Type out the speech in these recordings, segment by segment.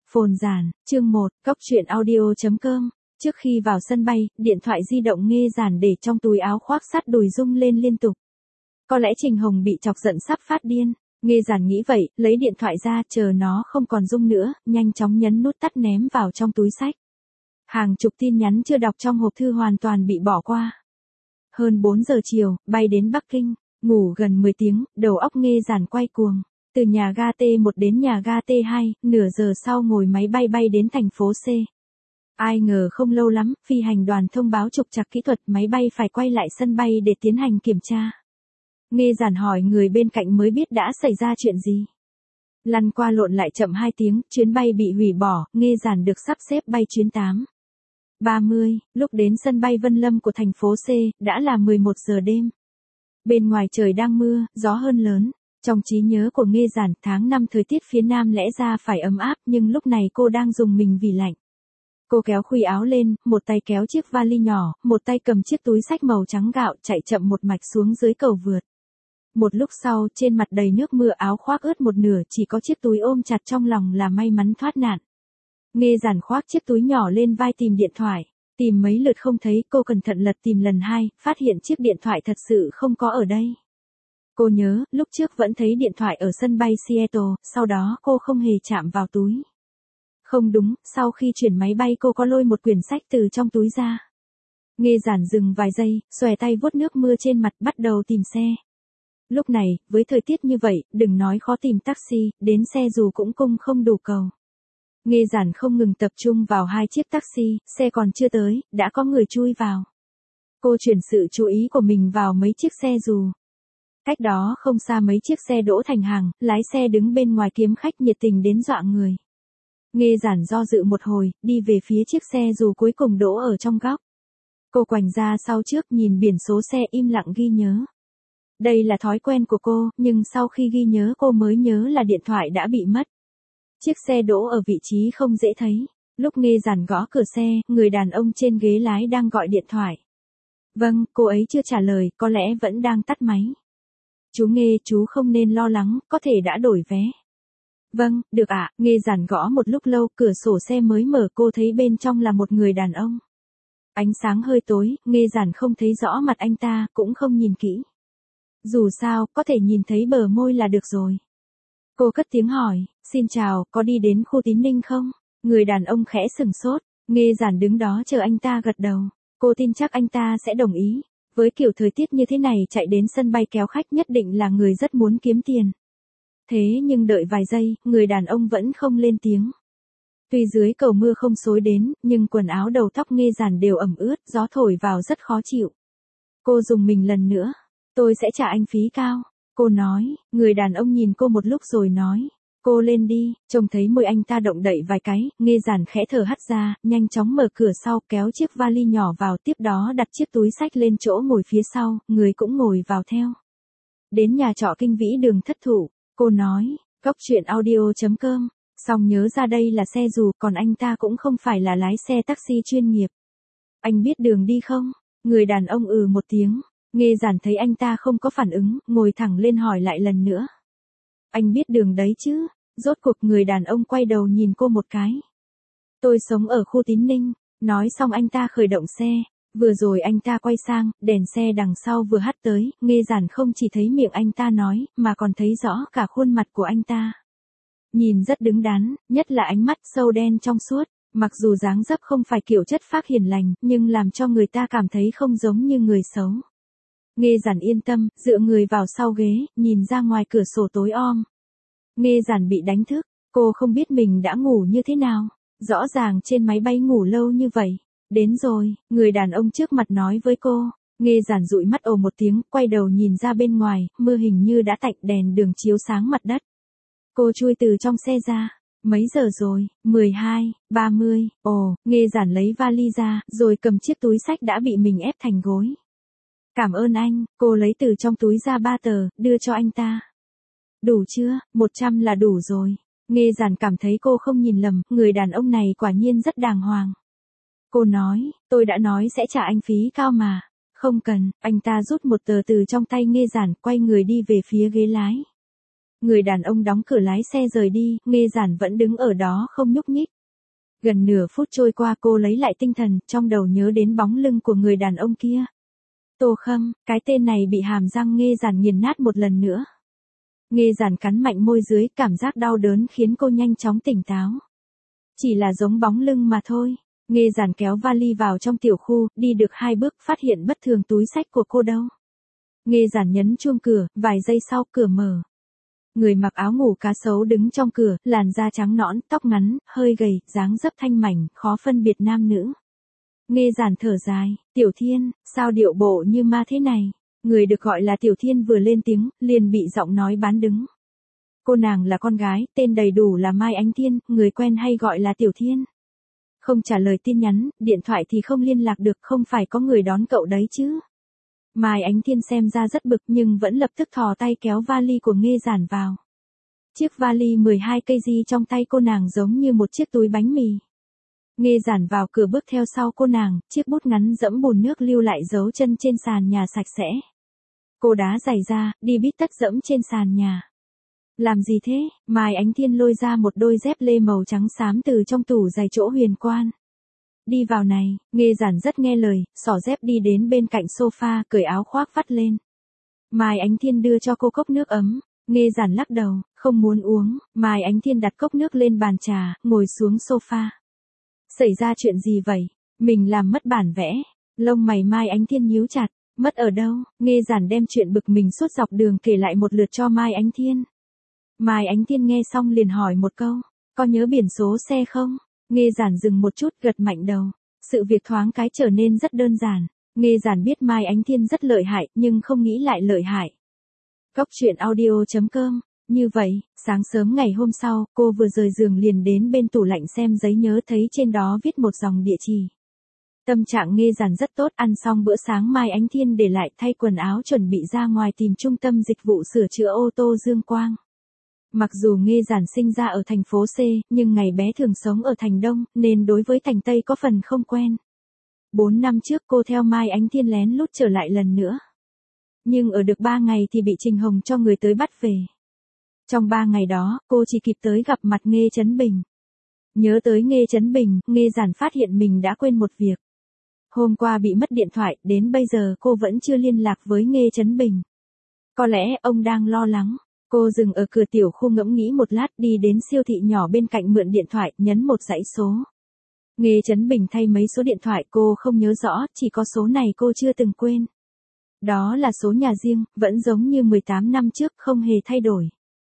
Phồn Giản, chương 1, Cóc truyện audio.com. Trước khi vào sân bay, điện thoại di động Nghê Giản để trong túi áo khoác sát đùi rung lên liên tục. Có lẽ Trình Hồng bị chọc giận sắp phát điên. Nghê Giản nghĩ vậy, lấy điện thoại ra, chờ nó không còn rung nữa, nhanh chóng nhấn nút tắt ném vào trong túi xách. Hàng chục tin nhắn chưa đọc trong hộp thư hoàn toàn bị bỏ qua. Hơn 4 giờ chiều, bay đến Bắc Kinh, ngủ gần 10 tiếng, đầu óc Nghê Giản quay cuồng. Từ nhà ga T1 đến nhà ga T2, nửa giờ sau ngồi máy bay bay đến thành phố C. Ai ngờ không lâu lắm, phi hành đoàn thông báo trục trặc kỹ thuật, máy bay phải quay lại sân bay để tiến hành kiểm tra. Nghê Giản hỏi người bên cạnh mới biết đã xảy ra chuyện gì. Lăn qua lộn lại chậm 2 tiếng, chuyến bay bị hủy bỏ, Nghê Giản được sắp xếp bay chuyến 8:30, lúc đến sân bay Vân Lâm của thành phố C, đã là 11 giờ đêm. Bên ngoài trời đang mưa, gió hơn lớn. Trong trí nhớ của Nghê Giản, tháng 5 thời tiết phía Nam lẽ ra phải ấm áp, nhưng lúc này cô đang rùng mình vì lạnh. Cô kéo khuy áo lên, một tay kéo chiếc vali nhỏ, một tay cầm chiếc túi xách màu trắng gạo, chạy chậm một mạch xuống dưới cầu vượt. Một lúc sau, trên mặt đầy nước mưa, áo khoác ướt một nửa, chỉ có chiếc túi ôm chặt trong lòng là may mắn thoát nạn. Nghê Giản khoác chiếc túi nhỏ lên vai tìm điện thoại. Tìm mấy lượt không thấy, cô cẩn thận lật tìm lần 2, phát hiện chiếc điện thoại thật sự không có ở đây. Cô nhớ, lúc trước vẫn thấy điện thoại ở sân bay Seattle, sau đó cô không hề chạm vào túi. Không đúng, sau khi chuyển máy bay cô có lôi một quyển sách từ trong túi ra. Nghê Giản dừng vài giây, xòe tay vuốt nước mưa trên mặt, bắt đầu tìm xe. Lúc này, với thời tiết như vậy, đừng nói khó tìm taxi, đến xe dù cũng cung không đủ cầu. Nghê Giản không ngừng tập trung vào 2 chiếc taxi, xe còn chưa tới, đã có người chui vào. Cô chuyển sự chú ý của mình vào mấy chiếc xe dù. Cách đó không xa mấy chiếc xe đỗ thành hàng, lái xe đứng bên ngoài kiếm khách nhiệt tình đến dọa người. Nghê Giản do dự một hồi, đi về phía chiếc xe dù cuối cùng đỗ ở trong góc. Cô ngoảnh ra sau trước, nhìn biển số xe, im lặng ghi nhớ. Đây là thói quen của cô, nhưng sau khi ghi nhớ cô mới nhớ là điện thoại đã bị mất. Chiếc xe đỗ ở vị trí không dễ thấy. Lúc Nghê Giản gõ cửa xe, người đàn ông trên ghế lái đang gọi điện thoại. Vâng, cô ấy chưa trả lời, có lẽ vẫn đang tắt máy. Chú Nghê, chú không nên lo lắng, có thể đã đổi vé. Vâng, được ạ. Nghê Giản gõ một lúc lâu, cửa sổ xe mới mở, cô thấy bên trong là một người đàn ông. Ánh sáng hơi tối, Nghê Giản không thấy rõ mặt anh ta, cũng không nhìn kỹ. Dù sao, có thể nhìn thấy bờ môi là được rồi. Cô cất tiếng hỏi, xin chào, có đi đến khu Tín Ninh không? Người đàn ông khẽ sửng sốt, Nghê Giản đứng đó chờ anh ta gật đầu. Cô tin chắc anh ta sẽ đồng ý. Với kiểu thời tiết như thế này, chạy đến sân bay kéo khách nhất định là người rất muốn kiếm tiền. Thế nhưng đợi vài giây, người đàn ông vẫn không lên tiếng. Tuy dưới cầu mưa không xối đến, nhưng quần áo đầu tóc Nghê Giản đều ẩm ướt, gió thổi vào rất khó chịu. Cô dùng mình lần nữa. Tôi sẽ trả anh phí cao. Cô nói, người đàn ông nhìn cô một lúc rồi nói. Cô lên đi, trông thấy môi anh ta động đậy vài cái, Nghê Giản khẽ thở hắt ra, nhanh chóng mở cửa sau, kéo chiếc vali nhỏ vào, tiếp đó đặt chiếc túi xách lên chỗ ngồi phía sau, người cũng ngồi vào theo. Đến nhà trọ Kinh Vĩ đường Thất Thủ, cô nói, Cóc truyện audio.com, xong nhớ ra đây là xe dù, còn anh ta cũng không phải là lái xe taxi chuyên nghiệp. Anh biết đường đi không? Người đàn ông một tiếng. Nghê Giản thấy anh ta không có phản ứng, ngồi thẳng lên hỏi lại lần nữa. Anh biết đường đấy chứ? Rốt cuộc người đàn ông quay đầu nhìn cô một cái. Tôi sống ở khu Tín Ninh. Nói xong anh ta khởi động xe. Vừa rồi anh ta quay sang, đèn xe đằng sau vừa hắt tới, Nghê Giản không chỉ thấy miệng anh ta nói, mà còn thấy rõ cả khuôn mặt của anh ta. Nhìn rất đứng đắn, nhất là ánh mắt sâu đen trong suốt. Mặc dù dáng dấp không phải kiểu chất phác hiền lành, nhưng làm cho người ta cảm thấy không giống như người xấu. Nghê Giản yên tâm, dựa người vào sau ghế, nhìn ra ngoài cửa sổ tối om. Nghê Giản bị đánh thức, cô không biết mình đã ngủ như thế nào. Rõ ràng trên máy bay ngủ lâu như vậy. Đến rồi, người đàn ông trước mặt nói với cô. Nghê Giản dụi mắt ồ một tiếng, quay đầu nhìn ra bên ngoài, mưa hình như đã tạnh, đèn đường chiếu sáng mặt đất. Cô chui từ trong xe ra. Mấy giờ rồi? 12:30. Ồ, Nghê Giản lấy vali ra, rồi cầm chiếc túi xách đã bị mình ép thành gối. Cảm ơn anh, cô lấy từ trong túi ra 3 tờ, đưa cho anh ta. Đủ chưa? 100 là đủ rồi. Nghê Giản cảm thấy cô không nhìn lầm, người đàn ông này quả nhiên rất đàng hoàng. Cô nói, tôi đã nói sẽ trả anh phí cao mà. Không cần, anh ta rút một tờ từ trong tay Nghê Giản, quay người đi về phía ghế lái. Người đàn ông đóng cửa lái xe rời đi, Nghê Giản vẫn đứng ở đó không nhúc nhích. Gần nửa phút trôi qua cô lấy lại tinh thần, trong đầu nhớ đến bóng lưng của người đàn ông kia. Tô Khâm, cái tên này bị hàm răng Nghê Giản nghiền nát một lần nữa. Nghê Giản cắn mạnh môi dưới, cảm giác đau đớn khiến cô nhanh chóng tỉnh táo. Chỉ là giống bóng lưng mà thôi. Nghê Giản kéo vali vào trong tiểu khu, đi được 2 bước phát hiện bất thường túi xách của cô đâu. Nghê Giản nhấn chuông cửa, vài giây sau cửa mở. Người mặc áo ngủ cá sấu đứng trong cửa, làn da trắng nõn, tóc ngắn, hơi gầy, dáng dấp thanh mảnh, khó phân biệt nam nữ. Nghê Giản thở dài, Tiểu Thiên, sao điệu bộ như ma thế này? Người được gọi là Tiểu Thiên vừa lên tiếng, liền bị giọng nói bán đứng. Cô nàng là con gái, tên đầy đủ là Mai Ánh Thiên, người quen hay gọi là Tiểu Thiên. Không trả lời tin nhắn, điện thoại thì không liên lạc được, không phải có người đón cậu đấy chứ. Mai Ánh Thiên xem ra rất bực nhưng vẫn lập tức thò tay kéo vali của Nghê Giản vào. Chiếc vali 12 kg trong tay cô nàng giống như một chiếc túi bánh mì. Nghê Giản vào cửa bước theo sau cô nàng, chiếc bút ngắn dẫm bùn nước lưu lại dấu chân trên sàn nhà sạch sẽ. Cô đá giày ra, đi bít tất dẫm trên sàn nhà. Làm gì thế? Mai Ánh Thiên lôi ra một đôi dép lê màu trắng xám từ trong tủ giày chỗ huyền quan. Đi vào này, Nghê Giản rất nghe lời, xỏ dép đi đến bên cạnh sofa, cởi áo khoác vắt lên. Mai Ánh Thiên đưa cho cô cốc nước ấm. Nghê Giản lắc đầu, không muốn uống. Mai Ánh Thiên đặt cốc nước lên bàn trà, ngồi xuống sofa. Xảy ra chuyện gì vậy? Mình làm mất bản vẽ. Lông mày Mai Ánh Thiên nhíu chặt. Mất ở đâu? Nghê Giản đem chuyện bực mình suốt dọc đường kể lại một lượt cho Mai Ánh Thiên. Mai Ánh Thiên nghe xong liền hỏi một câu. Có nhớ biển số xe không? Nghê Giản dừng một chút, gật mạnh đầu. Sự việc thoáng cái trở nên rất đơn giản. Nghê Giản biết Mai Ánh Thiên rất lợi hại, nhưng không nghĩ lại lợi hại. Cốc truyện audio.com. Như vậy, sáng sớm ngày hôm sau, cô vừa rời giường liền đến bên tủ lạnh xem giấy nhớ, thấy trên đó viết một dòng địa chỉ. Tâm trạng Nghê Giản rất tốt, ăn xong bữa sáng Mai Ánh Thiên để lại thay quần áo chuẩn bị ra ngoài tìm trung tâm dịch vụ sửa chữa ô tô Dương Quang. Mặc dù Nghê Giản sinh ra ở thành phố C, nhưng ngày bé thường sống ở thành Đông, nên đối với thành Tây có phần không quen. 4 năm trước cô theo Mai Ánh Thiên lén lút trở lại lần nữa. Nhưng ở được 3 ngày thì bị Trình Hồng cho người tới bắt về. Trong 3 ngày đó, cô chỉ kịp tới gặp mặt Nghê Chấn Bình. Nhớ tới Nghê Chấn Bình, Nghê Giản phát hiện mình đã quên một việc. Hôm qua bị mất điện thoại, đến bây giờ cô vẫn chưa liên lạc với Nghê Chấn Bình. Có lẽ ông đang lo lắng. Cô dừng ở cửa tiểu khu ngẫm nghĩ một lát, đi đến siêu thị nhỏ bên cạnh mượn điện thoại, nhấn một dãy số. Nghê Chấn Bình thay mấy số điện thoại cô không nhớ rõ, chỉ có số này cô chưa từng quên. Đó là số nhà riêng, vẫn giống như 18 năm trước, không hề thay đổi.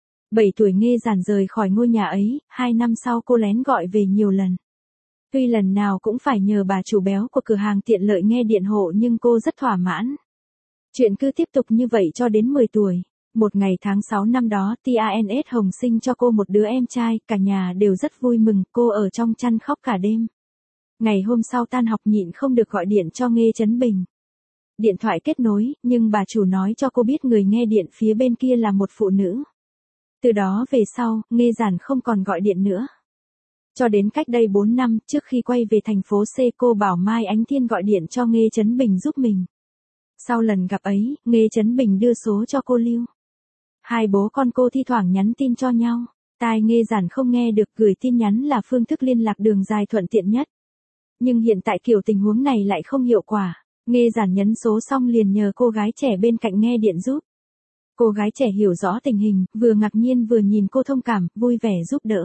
7 tuổi Nghê Giản rời khỏi ngôi nhà ấy, 2 năm sau cô lén gọi về nhiều lần. Tuy lần nào cũng phải nhờ bà chủ béo của cửa hàng tiện lợi nghe điện hộ nhưng cô rất thỏa mãn. Chuyện cứ tiếp tục như vậy cho đến 10 tuổi. Một ngày tháng 6 năm đó, TANS Hồng sinh cho cô một đứa em trai, cả nhà đều rất vui mừng, cô ở trong chăn khóc cả đêm. Ngày hôm sau tan học nhịn không được gọi điện cho Nghê Chấn Bình. Điện thoại kết nối, nhưng bà chủ nói cho cô biết người nghe điện phía bên kia là một phụ nữ. Từ đó về sau, Nghê Giản không còn gọi điện nữa. Cho đến cách đây 4 năm, trước khi quay về thành phố C, cô bảo Mai Ánh Thiên gọi điện cho Nghê Chấn Bình giúp mình. Sau lần gặp ấy, Nghê Chấn Bình đưa số cho cô lưu. Hai bố con cô thi thoảng nhắn tin cho nhau. Tai Nghê Giản không nghe được, gửi tin nhắn là phương thức liên lạc đường dài thuận tiện nhất. Nhưng hiện tại kiểu tình huống này lại không hiệu quả. Nghê Giản nhấn số xong liền nhờ cô gái trẻ bên cạnh nghe điện giúp. Cô gái trẻ hiểu rõ tình hình, vừa ngạc nhiên vừa nhìn cô thông cảm, vui vẻ giúp đỡ.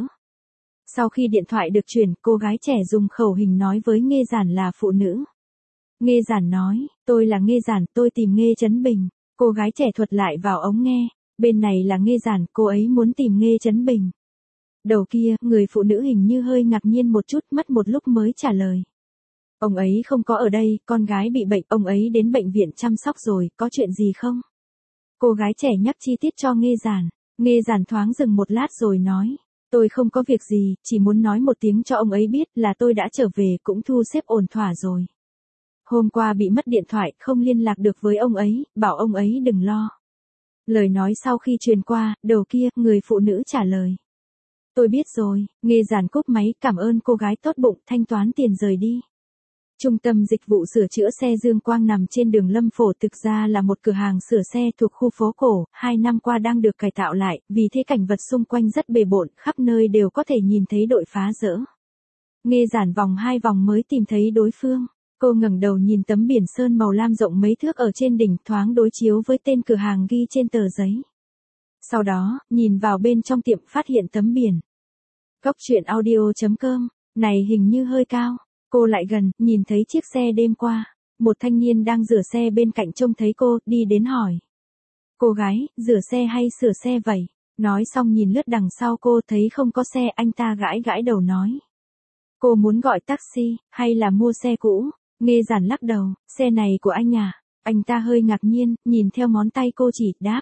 Sau khi điện thoại được chuyển, cô gái trẻ dùng khẩu hình nói với Nghê Giản là phụ nữ. Nghê Giản nói, tôi là Nghê Giản, tôi tìm Nghê Chấn Bình. Cô gái trẻ thuật lại vào ống nghe. Bên này là Nghê Giản, cô ấy muốn tìm Nghê Chấn Bình. Đầu kia, người phụ nữ hình như hơi ngạc nhiên một chút, mất một lúc mới trả lời. Ông ấy không có ở đây, con gái bị bệnh, ông ấy đến bệnh viện chăm sóc rồi, có chuyện gì không? Cô gái trẻ nhắc chi tiết cho Nghê Giản. Nghê Giản thoáng dừng một lát rồi nói. Tôi không có việc gì, chỉ muốn nói một tiếng cho ông ấy biết là tôi đã trở về, cũng thu xếp ổn thỏa rồi. Hôm qua bị mất điện thoại, không liên lạc được với ông ấy, bảo ông ấy đừng lo. Lời nói sau khi truyền qua, đầu kia, người phụ nữ trả lời. Tôi biết rồi. Nghê Giản cúp máy, cảm ơn cô gái tốt bụng, thanh toán tiền rời đi. Trung tâm dịch vụ sửa chữa xe Dương Quang nằm trên đường Lâm Phổ, thực ra là một cửa hàng sửa xe thuộc khu phố cổ, 2 năm qua đang được cải tạo lại, vì thế cảnh vật xung quanh rất bề bộn, khắp nơi đều có thể nhìn thấy đội phá dỡ. Nghe Giản vòng 2 vòng mới tìm thấy đối phương. Cô ngẩng đầu nhìn tấm biển sơn màu lam rộng mấy thước ở trên đỉnh, thoáng đối chiếu với tên cửa hàng ghi trên tờ giấy. Sau đó, nhìn vào bên trong tiệm phát hiện tấm biển. Cốc truyện audio.com, này hình như hơi cao. Cô lại gần, nhìn thấy chiếc xe đêm qua. Một thanh niên đang rửa xe bên cạnh trông thấy cô, đi đến hỏi. Cô gái, rửa xe hay sửa xe vậy? Nói xong nhìn lướt đằng sau cô, thấy không có xe, anh ta gãi gãi đầu nói. Cô muốn gọi taxi, hay là mua xe cũ? Nghe Giản lắc đầu, xe này của anh à? Anh ta hơi ngạc nhiên, nhìn theo ngón tay cô chỉ, đáp.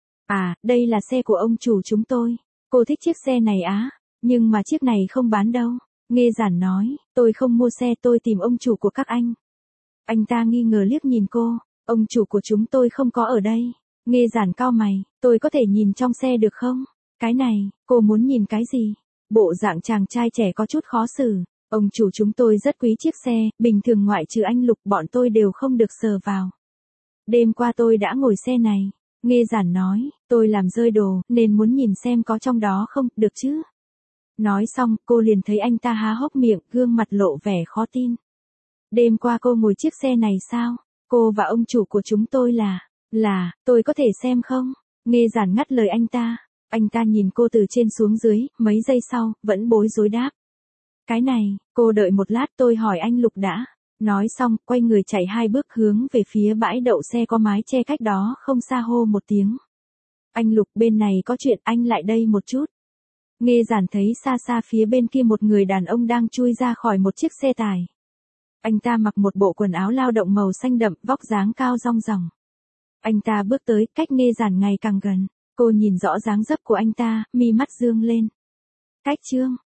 À, đây là xe của ông chủ chúng tôi. Cô thích chiếc xe này á, nhưng mà chiếc này không bán đâu. Nghe Giản nói, tôi không mua xe, tôi tìm ông chủ của các anh. Anh ta nghi ngờ liếc nhìn cô, ông chủ của chúng tôi không có ở đây. Nghe Giản cau mày, tôi có thể nhìn trong xe được không? Cái này, cô muốn nhìn cái gì? Bộ dạng chàng trai trẻ có chút khó xử. Ông chủ chúng tôi rất quý chiếc xe, bình thường ngoại trừ anh Lục bọn tôi đều không được sờ vào. Đêm qua tôi đã ngồi xe này. Nghe Giản nói, tôi làm rơi đồ, nên muốn nhìn xem có trong đó không, được chứ? Nói xong, cô liền thấy anh ta há hốc miệng, gương mặt lộ vẻ khó tin. Đêm qua cô ngồi chiếc xe này sao? Cô và ông chủ của chúng tôi là, tôi có thể xem không? Nghe Giản ngắt lời anh ta. Anh ta nhìn cô từ trên xuống dưới, mấy giây sau, vẫn bối rối đáp. Cái này, cô đợi một lát tôi hỏi anh Lục đã. Nói xong, quay người chạy 2 bước hướng về phía bãi đậu xe có mái che cách đó không xa, hô một tiếng. Anh Lục, bên này có chuyện, anh lại đây một chút. Nghe Giản thấy xa xa phía bên kia một người đàn ông đang chui ra khỏi một chiếc xe tải. Anh ta mặc một bộ quần áo lao động màu xanh đậm, vóc dáng cao rong ròng. Anh ta bước tới, cách Nghe Giản ngày càng gần. Cô nhìn rõ dáng dấp của anh ta, mi mắt dương lên. Cách chương